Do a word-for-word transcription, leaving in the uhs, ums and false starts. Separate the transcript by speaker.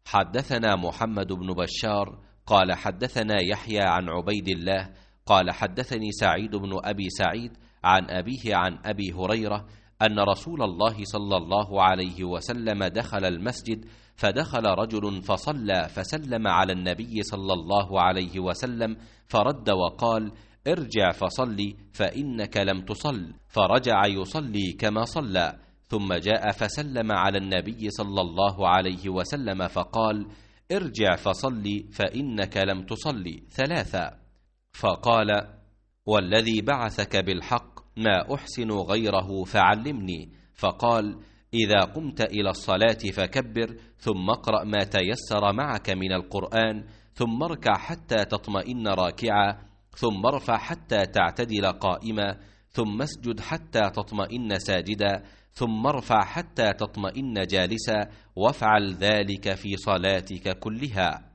Speaker 1: حدثنا محمد بن بشار قال حدثنا يحيى عن عبيد الله قال حدثني سعيد بن أبي سعيد عن أبيه عن أبي هريرة أن رسول الله صلى الله عليه وسلم دخل المسجد، فدخل رجل فصلى فسلم على النبي صلى الله عليه وسلم فرد وقال: ارجع فصلي فإنك لم تصل، فرجع يصلي كما صلى، ثم جاء فسلم على النبي صلى الله عليه وسلم فقال: ارجع فصلي فإنك لم تصلي ثلاثا، فقال: والذي بعثك بالحق ما أحسن غيره فعلمني. فقال: إذا قمت إلى الصلاة فكبر، ثم اقرأ ما تيسر معك من القرآن، ثم اركع حتى تطمئن راكعا، ثم ارفع حتى تعتدل قائما، ثم اسجد حتى تطمئن ساجدا، ثم ارفع حتى تطمئن جالسا، وافعل ذلك في صلاتك كلها.